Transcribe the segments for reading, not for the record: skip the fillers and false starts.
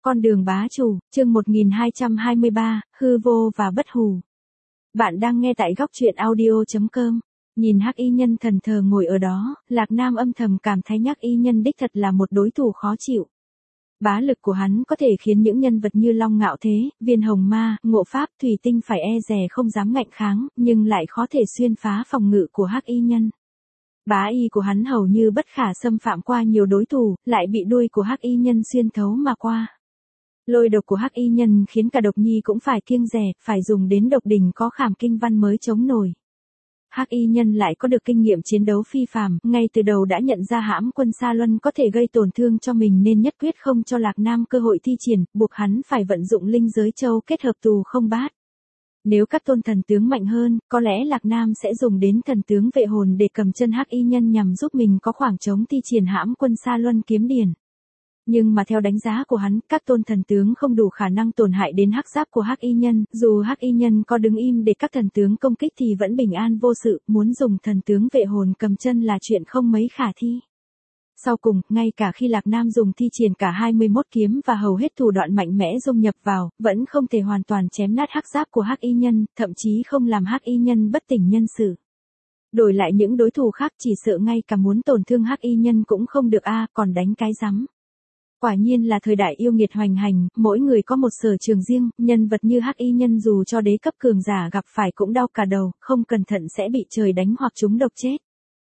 Con đường bá chủ, chương 1223, hư vô và bất hủ. Bạn đang nghe tại góc truyện audio.com. Nhìn Hắc Y Nhân thần thờ ngồi ở đó, Lạc Nam âm thầm cảm thấy Hắc Y Nhân đích thật là một đối thủ khó chịu. Bá lực của hắn có thể khiến những nhân vật như Long Ngạo Thế, Viên Hồng Ma, Ngộ Pháp, Thủy Tinh phải e dè không dám ngạnh kháng, nhưng lại khó thể xuyên phá phòng ngự của Hắc Y Nhân. Bá y của hắn hầu như bất khả xâm phạm qua nhiều đối thủ, lại bị đuôi của Hắc Y Nhân xuyên thấu mà qua. Lôi độc của Hắc Y Nhân khiến cả Độc Nhi cũng phải kiêng dè, phải dùng đến độc đỉnh có khảm kinh văn mới chống nổi. Hắc Y Nhân lại có được kinh nghiệm chiến đấu phi phàm, ngay từ đầu đã nhận ra hãm quân Sa Luân có thể gây tổn thương cho mình nên nhất quyết không cho Lạc Nam cơ hội thi triển, buộc hắn phải vận dụng linh giới châu kết hợp tù không bát. Nếu các tôn thần tướng mạnh hơn, có lẽ Lạc Nam sẽ dùng đến thần tướng vệ hồn để cầm chân Hắc Y Nhân nhằm giúp mình có khoảng trống thi triển hãm quân Sa Luân kiếm điển. Nhưng mà theo đánh giá của hắn, các tôn thần tướng không đủ khả năng tổn hại đến hắc giáp của Hắc Y Nhân, dù Hắc Y Nhân có đứng im để các thần tướng công kích thì vẫn bình an vô sự, muốn dùng thần tướng vệ hồn cầm chân là chuyện không mấy khả thi. Sau cùng, ngay cả khi Lạc Nam dùng thi triển cả 21 kiếm và hầu hết thủ đoạn mạnh mẽ dung nhập vào, vẫn không thể hoàn toàn chém nát hắc giáp của Hắc Y Nhân, thậm chí không làm Hắc Y Nhân bất tỉnh nhân sự. Đổi lại những đối thủ khác chỉ sợ ngay cả muốn tổn thương Hắc Y Nhân cũng không được còn đánh cái rắm. Quả nhiên là thời đại yêu nghiệt hoành hành, mỗi người có một sở trường riêng, nhân vật như Hắc Y Nhân dù cho đế cấp cường giả gặp phải cũng đau cả đầu, không cẩn thận sẽ bị trời đánh hoặc trúng độc chết.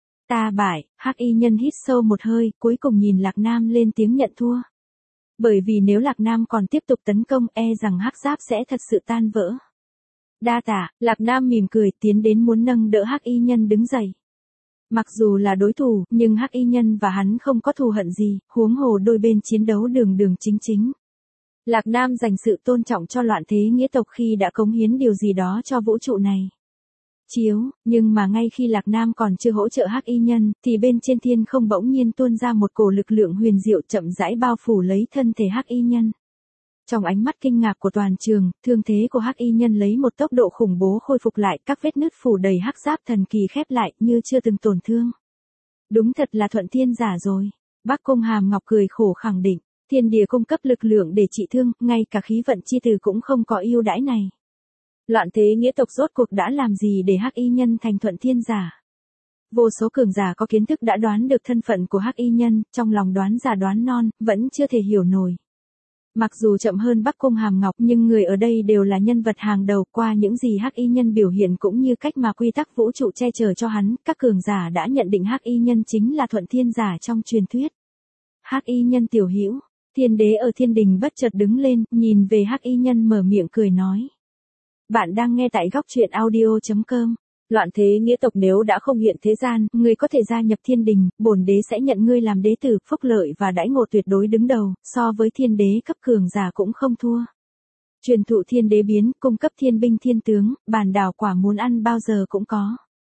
Ta bại, Hắc Y Nhân hít sâu một hơi, cuối cùng nhìn Lạc Nam lên tiếng nhận thua. Bởi vì nếu Lạc Nam còn tiếp tục tấn công rằng hắc giáp sẽ thật sự tan vỡ. Đa tạ, Lạc Nam mỉm cười tiến đến muốn nâng đỡ Hắc Y Nhân đứng dậy. Mặc dù là đối thủ, nhưng Hắc Y Nhân và hắn không có thù hận gì, huống hồ đôi bên chiến đấu đường đường chính chính. Lạc Nam dành sự tôn trọng cho loạn thế nghĩa tộc khi đã cống hiến điều gì đó cho vũ trụ này. Nhưng mà ngay khi Lạc Nam còn chưa hỗ trợ Hắc Y Nhân, thì bên trên thiên không bỗng nhiên tuôn ra một cổ lực lượng huyền diệu chậm rãi bao phủ lấy thân thể Hắc Y Nhân. Trong ánh mắt kinh ngạc của toàn trường, thương thế của Hắc Y Nhân lấy một tốc độ khủng bố khôi phục lại, các vết nứt phủ đầy hắc giáp thần kỳ khép lại như chưa từng tổn thương. Đúng thật là thuận thiên giả rồi. Bắc Cung Hàm Ngọc cười khổ khẳng định, thiên địa cung cấp lực lượng để trị thương, ngay cả khí vận chi từ cũng không có ưu đãi này. Loạn thế nghĩa tộc rốt cuộc đã làm gì để Hắc Y Nhân thành thuận thiên giả? Vô số cường giả có kiến thức đã đoán được thân phận của Hắc Y Nhân, trong lòng đoán già đoán non, vẫn chưa thể hiểu nổi. Mặc dù chậm hơn Bắc Cung Hàm Ngọc nhưng người ở đây đều là nhân vật hàng đầu, qua những gì Hắc Y Nhân biểu hiện cũng như cách mà quy tắc vũ trụ che chở cho hắn, các cường giả đã nhận định Hắc Y Nhân chính là thuận thiên giả trong truyền thuyết. Hắc Y Nhân tiểu hữu, thiên đế ở thiên đình bất chợt đứng lên, nhìn về Hắc Y Nhân mở miệng cười nói. Bạn đang nghe tại góc truyện audio.com. Loạn thế nghĩa tộc nếu đã không hiện thế gian, ngươi có thể gia nhập thiên đình, bổn đế sẽ nhận ngươi làm đế tử, phúc lợi và đãi ngộ tuyệt đối đứng đầu, so với thiên đế cấp cường giả cũng không thua. Truyền thụ thiên đế biến, cung cấp thiên binh thiên tướng, bàn đảo quả muốn ăn bao giờ cũng có.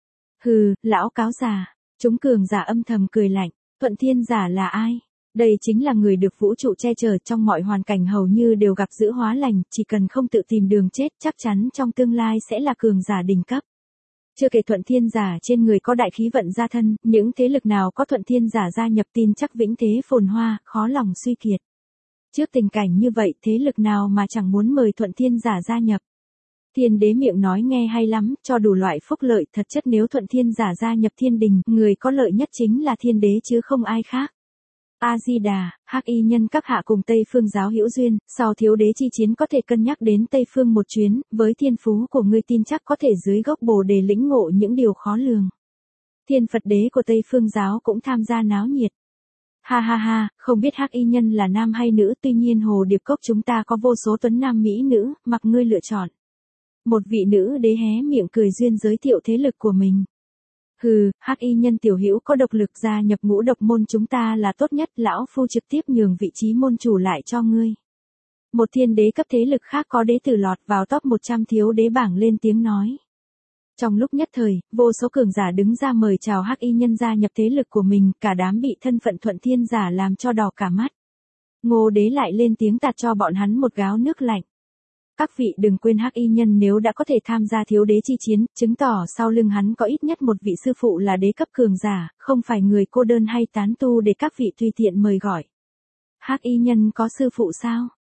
Hừ, lão cáo già, chúng cường giả âm thầm cười lạnh, thuận thiên giả là ai? Đây chính là người được vũ trụ che chở, trong mọi hoàn cảnh hầu như đều gặp dữ hóa lành, chỉ cần không tự tìm đường chết chắc chắn trong tương lai sẽ là cường giả đỉnh cấp. Chưa kể thuận thiên giả trên người có đại khí vận gia thân, những thế lực nào có thuận thiên giả gia nhập tin chắc vĩnh thế phồn hoa, khó lòng suy kiệt. Trước tình cảnh như vậy thế lực nào mà chẳng muốn mời thuận thiên giả gia nhập. Thiên đế miệng nói nghe hay lắm, cho đủ loại phúc lợi, thật chất nếu thuận thiên giả gia nhập thiên đình, người có lợi nhất chính là thiên đế chứ không ai khác. A-di-đà, Hắc Y Nhân các hạ cùng Tây Phương giáo hữu duyên, sau thiếu đế chi chiến có thể cân nhắc đến Tây Phương một chuyến, với thiên phú của ngươi tin chắc có thể dưới gốc bồ đề lĩnh ngộ những điều khó lường. Thiên Phật đế của Tây Phương giáo cũng tham gia náo nhiệt. Ha ha ha, không biết Hắc Y Nhân là nam hay nữ, tuy nhiên Hồ Điệp Cốc chúng ta có vô số tuấn nam mỹ nữ, mặc ngươi lựa chọn. Một vị nữ đế hé miệng cười duyên giới thiệu thế lực của mình. Hừ, Hắc Y Nhân tiểu hữu có độc lực gia nhập ngũ độc môn chúng ta là tốt nhất, lão phu trực tiếp nhường vị trí môn chủ lại cho ngươi. Một thiên đế cấp thế lực khác có đế tử lọt vào top 100 thiếu đế bảng lên tiếng nói. Trong lúc nhất thời, vô số cường giả đứng ra mời chào Hắc Y Nhân gia nhập thế lực của mình, cả đám bị thân phận thuận thiên giả làm cho đỏ cả mắt. Ngô đế lại lên tiếng tạt cho bọn hắn một gáo nước lạnh. Các vị đừng quên Hắc Y Nhân nếu đã có thể tham gia thiếu đế chi chiến, chứng tỏ sau lưng hắn có ít nhất một vị sư phụ là đế cấp cường giả, không phải người cô đơn hay tán tu để các vị tùy tiện mời gọi. Hắc Y Nhân có sư phụ sao?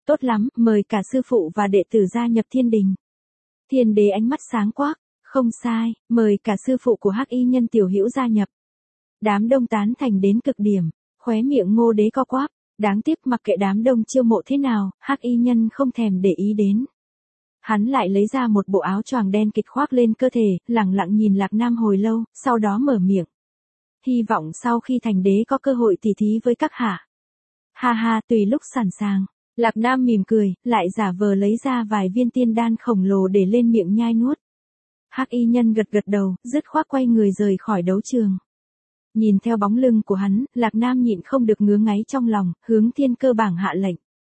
Tốt lắm, mời cả sư phụ và đệ tử gia nhập thiên đình. Thiên đế ánh mắt sáng quắc, không sai, mời cả sư phụ của Hắc Y Nhân Tiểu Hữu gia nhập. Đám đông tán thành đến cực điểm, khóe miệng Ngô Đế co quắp, đáng tiếc mặc kệ đám đông chiêu mộ thế nào, Hắc Y Nhân không thèm để ý đến. Hắn lại lấy ra một bộ áo choàng đen kịt khoác lên cơ thể, lẳng lặng nhìn Lạc Nam hồi lâu, sau đó mở miệng. Hy vọng sau khi thành đế có cơ hội tỉ thí với các hạ. Ha ha, tùy lúc sẵn sàng. Lạc Nam mỉm cười, lại giả vờ lấy ra vài viên tiên đan khổng lồ để lên miệng nhai nuốt. Hắc Y Nhân gật gật đầu, dứt khoát quay người rời khỏi đấu trường. Nhìn theo bóng lưng của hắn, Lạc Nam nhịn không được ngứa ngáy trong lòng, hướng Thiên Cơ bảng hạ lệnh.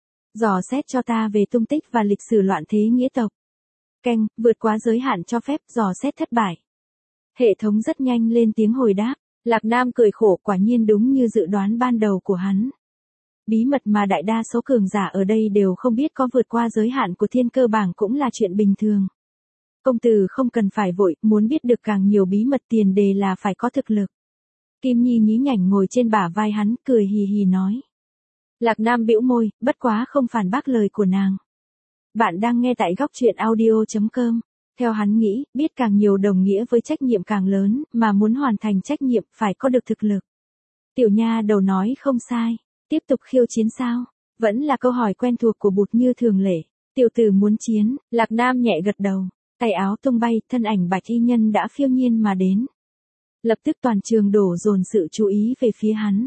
Dò xét cho ta về tung tích và lịch sử loạn thế nghĩa tộc. Keng, vượt quá giới hạn cho phép, dò xét thất bại. Hệ thống rất nhanh lên tiếng hồi đáp. Lạc Nam cười khổ, quả nhiên đúng như dự đoán ban đầu của hắn. Bí mật mà đại đa số cường giả ở đây đều không biết có vượt qua giới hạn của Thiên Cơ bảng cũng là chuyện bình thường. Công tử không cần phải vội, muốn biết được càng nhiều bí mật tiền đề là phải có thực lực. Kim Nhi nhí nhảnh ngồi trên bả vai hắn, cười hì hì nói. Lạc Nam bĩu môi, bất quá không phản bác lời của nàng. Bạn đang nghe tại góc truyện audio.com. Theo hắn nghĩ, biết càng nhiều đồng nghĩa với trách nhiệm càng lớn, mà muốn hoàn thành trách nhiệm phải có được thực lực. Tiểu nha đầu nói không sai. Tiếp tục khiêu chiến sao? Vẫn là câu hỏi quen thuộc của Bụt như thường lệ. Tiểu tử muốn chiến, Lạc Nam nhẹ gật đầu. Tay áo tung bay, thân ảnh Bạch Y Nhân đã phiêu nhiên mà đến. Lập tức toàn trường đổ dồn sự chú ý về phía hắn.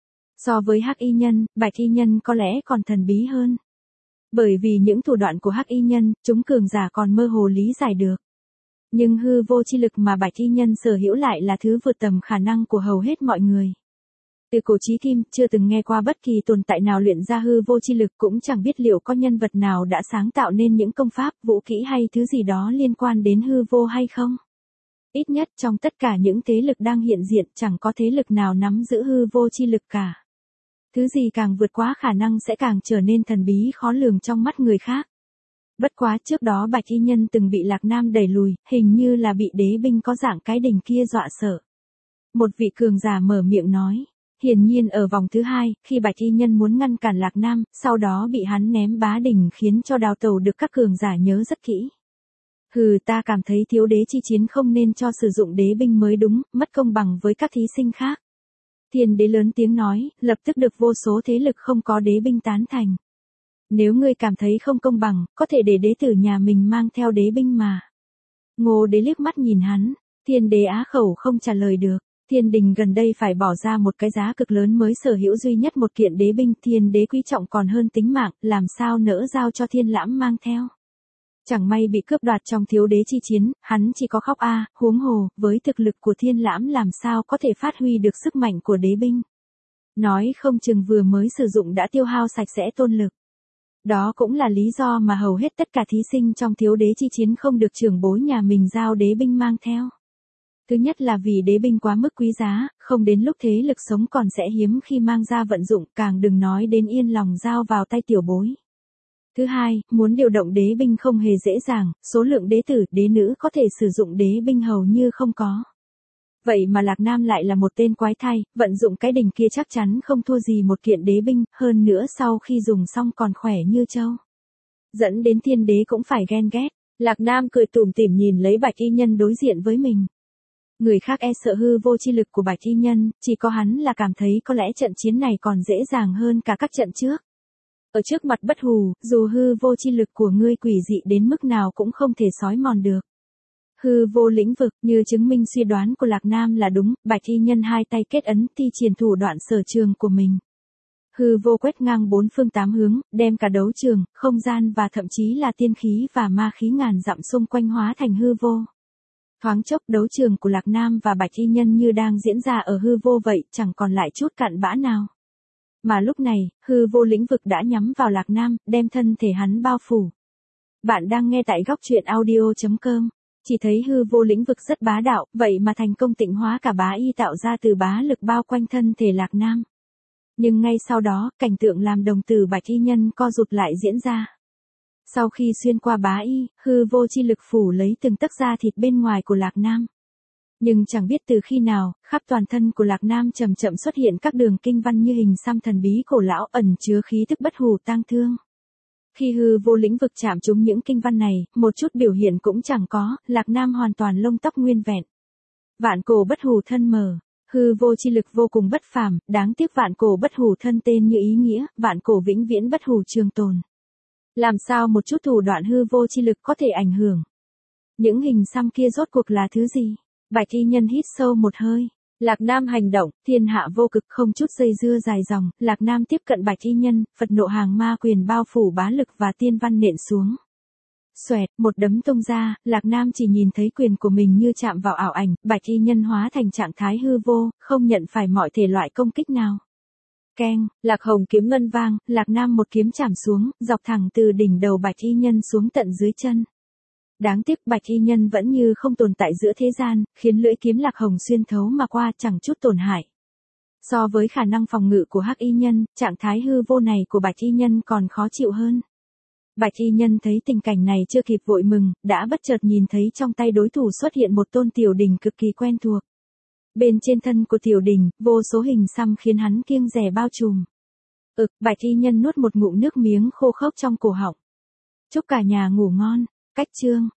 So với Hắc Y Nhân, Bạch Y Nhân có lẽ còn thần bí hơn. Bởi vì những thủ đoạn của Hắc Y Nhân, chúng cường giả còn mơ hồ lý giải được. Nhưng hư vô chi lực mà Bạch Y Nhân sở hữu lại là thứ vượt tầm khả năng của hầu hết mọi người. Từ cổ chí kim, chưa từng nghe qua bất kỳ tồn tại nào luyện ra hư vô chi lực, cũng chẳng biết liệu có nhân vật nào đã sáng tạo nên những công pháp, vũ kỹ hay thứ gì đó liên quan đến hư vô hay không. Ít nhất trong tất cả những thế lực đang hiện diện, chẳng có thế lực nào nắm giữ hư vô chi lực cả. Thứ gì càng vượt quá khả năng sẽ càng trở nên thần bí khó lường trong mắt người khác. Bất quá trước đó Bạch Y Nhân từng bị Lạc Nam đẩy lùi, hình như là bị đế binh có dạng cái đỉnh kia dọa sợ. Một vị cường giả mở miệng nói. Hiển nhiên ở vòng thứ hai, khi Bạch Y Nhân muốn ngăn cản Lạc Nam, sau đó bị hắn ném bá đỉnh khiến cho đào tẩu được các cường giả nhớ rất kỹ. Hừ, ta cảm thấy thiếu đế chi chiến không nên cho sử dụng đế binh mới đúng, mất công bằng với các thí sinh khác. Thiên đế lớn tiếng nói, lập tức được vô số thế lực không có đế binh tán thành. Nếu ngươi cảm thấy không công bằng, có thể để đế tử nhà mình mang theo đế binh mà. Ngô đế liếc mắt nhìn hắn, thiên đế á khẩu không trả lời được. Thiên đình gần đây phải bỏ ra một cái giá cực lớn mới sở hữu duy nhất một kiện đế binh, thiên đế quý trọng còn hơn tính mạng, làm sao nỡ giao cho thiên lãm mang theo. Chẳng may bị cướp đoạt trong thiếu đế chi chiến, hắn chỉ có khóc huống hồ, với thực lực của thiên lãm làm sao có thể phát huy được sức mạnh của đế binh. Nói không chừng vừa mới sử dụng đã tiêu hao sạch sẽ tôn lực. Đó cũng là lý do mà hầu hết tất cả thí sinh trong thiếu đế chi chiến không được trưởng bối nhà mình giao đế binh mang theo. Thứ nhất là vì đế binh quá mức quý giá, không đến lúc thế lực sống còn sẽ hiếm khi mang ra vận dụng, càng đừng nói đến yên lòng giao vào tay tiểu bối. Thứ hai, muốn điều động đế binh không hề dễ dàng, số lượng đế tử, đế nữ có thể sử dụng đế binh hầu như không có. Vậy mà Lạc Nam lại là một tên quái thai, vận dụng cái đỉnh kia chắc chắn không thua gì một kiện đế binh, hơn nữa sau khi dùng xong còn khỏe như trâu. Dẫn đến thiên đế cũng phải ghen ghét. Lạc Nam cười tủm tỉm nhìn lấy Bạch Y Nhân đối diện với mình. Người khác e sợ hư vô chi lực của Bạch Y Nhân, chỉ có hắn là cảm thấy có lẽ trận chiến này còn dễ dàng hơn cả các trận trước. Ở trước mặt Bất Hù, dù hư vô chi lực của ngươi quỷ dị đến mức nào cũng không thể xói mòn được. Hư vô lĩnh vực, như chứng minh suy đoán của Lạc Nam là đúng, Bạch Y Nhân hai tay kết ấn thi triển thủ đoạn sở trường của mình. Hư vô quét ngang bốn phương tám hướng, đem cả đấu trường, không gian và thậm chí là tiên khí và ma khí ngàn dặm xung quanh hóa thành hư vô. Thoáng chốc đấu trường của Lạc Nam và Bạch Y Nhân như đang diễn ra ở hư vô vậy, chẳng còn lại chút cặn bã nào. Mà lúc này, hư vô lĩnh vực đã nhắm vào Lạc Nam, đem thân thể hắn bao phủ. Bạn đang nghe tại góc truyện audio.com. Chỉ thấy hư vô lĩnh vực rất bá đạo, vậy mà thành công tịnh hóa cả bá y tạo ra từ bá lực bao quanh thân thể Lạc Nam. Nhưng ngay sau đó, cảnh tượng làm đồng tử Bạch Y Nhân co rụt lại diễn ra. Sau khi xuyên qua bá y, hư vô chi lực phủ lấy từng tấc da thịt bên ngoài của Lạc Nam. Nhưng chẳng biết từ khi nào, khắp toàn thân của Lạc Nam chậm chậm xuất hiện các đường kinh văn như hình xăm thần bí cổ lão ẩn chứa khí tức Bất Hù tang thương. Khi hư vô lĩnh vực chạm trúng những kinh văn này, một chút biểu hiện cũng chẳng có, Lạc Nam hoàn toàn lông tóc nguyên vẹn. Vạn cổ bất hủ thân mở. Hư vô chi lực vô cùng bất phàm, đáng tiếc vạn cổ bất hủ thân tên như ý nghĩa, vạn cổ vĩnh viễn bất hủ trường tồn. Làm sao một chút thủ đoạn hư vô chi lực có thể ảnh hưởng? Những hình xăm kia rốt cuộc là thứ gì? Bạch y nhân hít sâu một hơi. Lạc Nam hành động, thiên hạ vô cực, không chút dây dưa dài dòng, Lạc Nam tiếp cận Bạch y nhân, Phật nộ hàng ma quyền bao phủ bá lực và tiên văn nện xuống. Xoẹt, một đấm tung ra, Lạc Nam chỉ nhìn thấy quyền của mình như chạm vào ảo ảnh, Bạch y nhân hóa thành trạng thái hư vô, không nhận phải mọi thể loại công kích nào. Keng, Lạc Hồng kiếm ngân vang, Lạc Nam một kiếm chạm xuống, dọc thẳng từ đỉnh đầu Bạch y nhân xuống tận dưới chân. Đáng tiếc Bạch y nhân vẫn như không tồn tại giữa thế gian, khiến lưỡi kiếm Lạc Hồng xuyên thấu mà qua chẳng chút tổn hại. So với khả năng phòng ngự của hắc y nhân, trạng thái hư vô này của Bạch y nhân còn khó chịu hơn. Bạch y nhân thấy tình cảnh này chưa kịp vội mừng, đã bất chợt nhìn thấy trong tay đối thủ xuất hiện một tôn tiểu đình cực kỳ quen thuộc. Bên trên thân của tiểu đình, vô số hình xăm khiến hắn kiêng dè bao trùm. Bạch y nhân nuốt một ngụm nước miếng khô khốc trong cổ họng. Chúc cả nhà ngủ ngon. Cách chương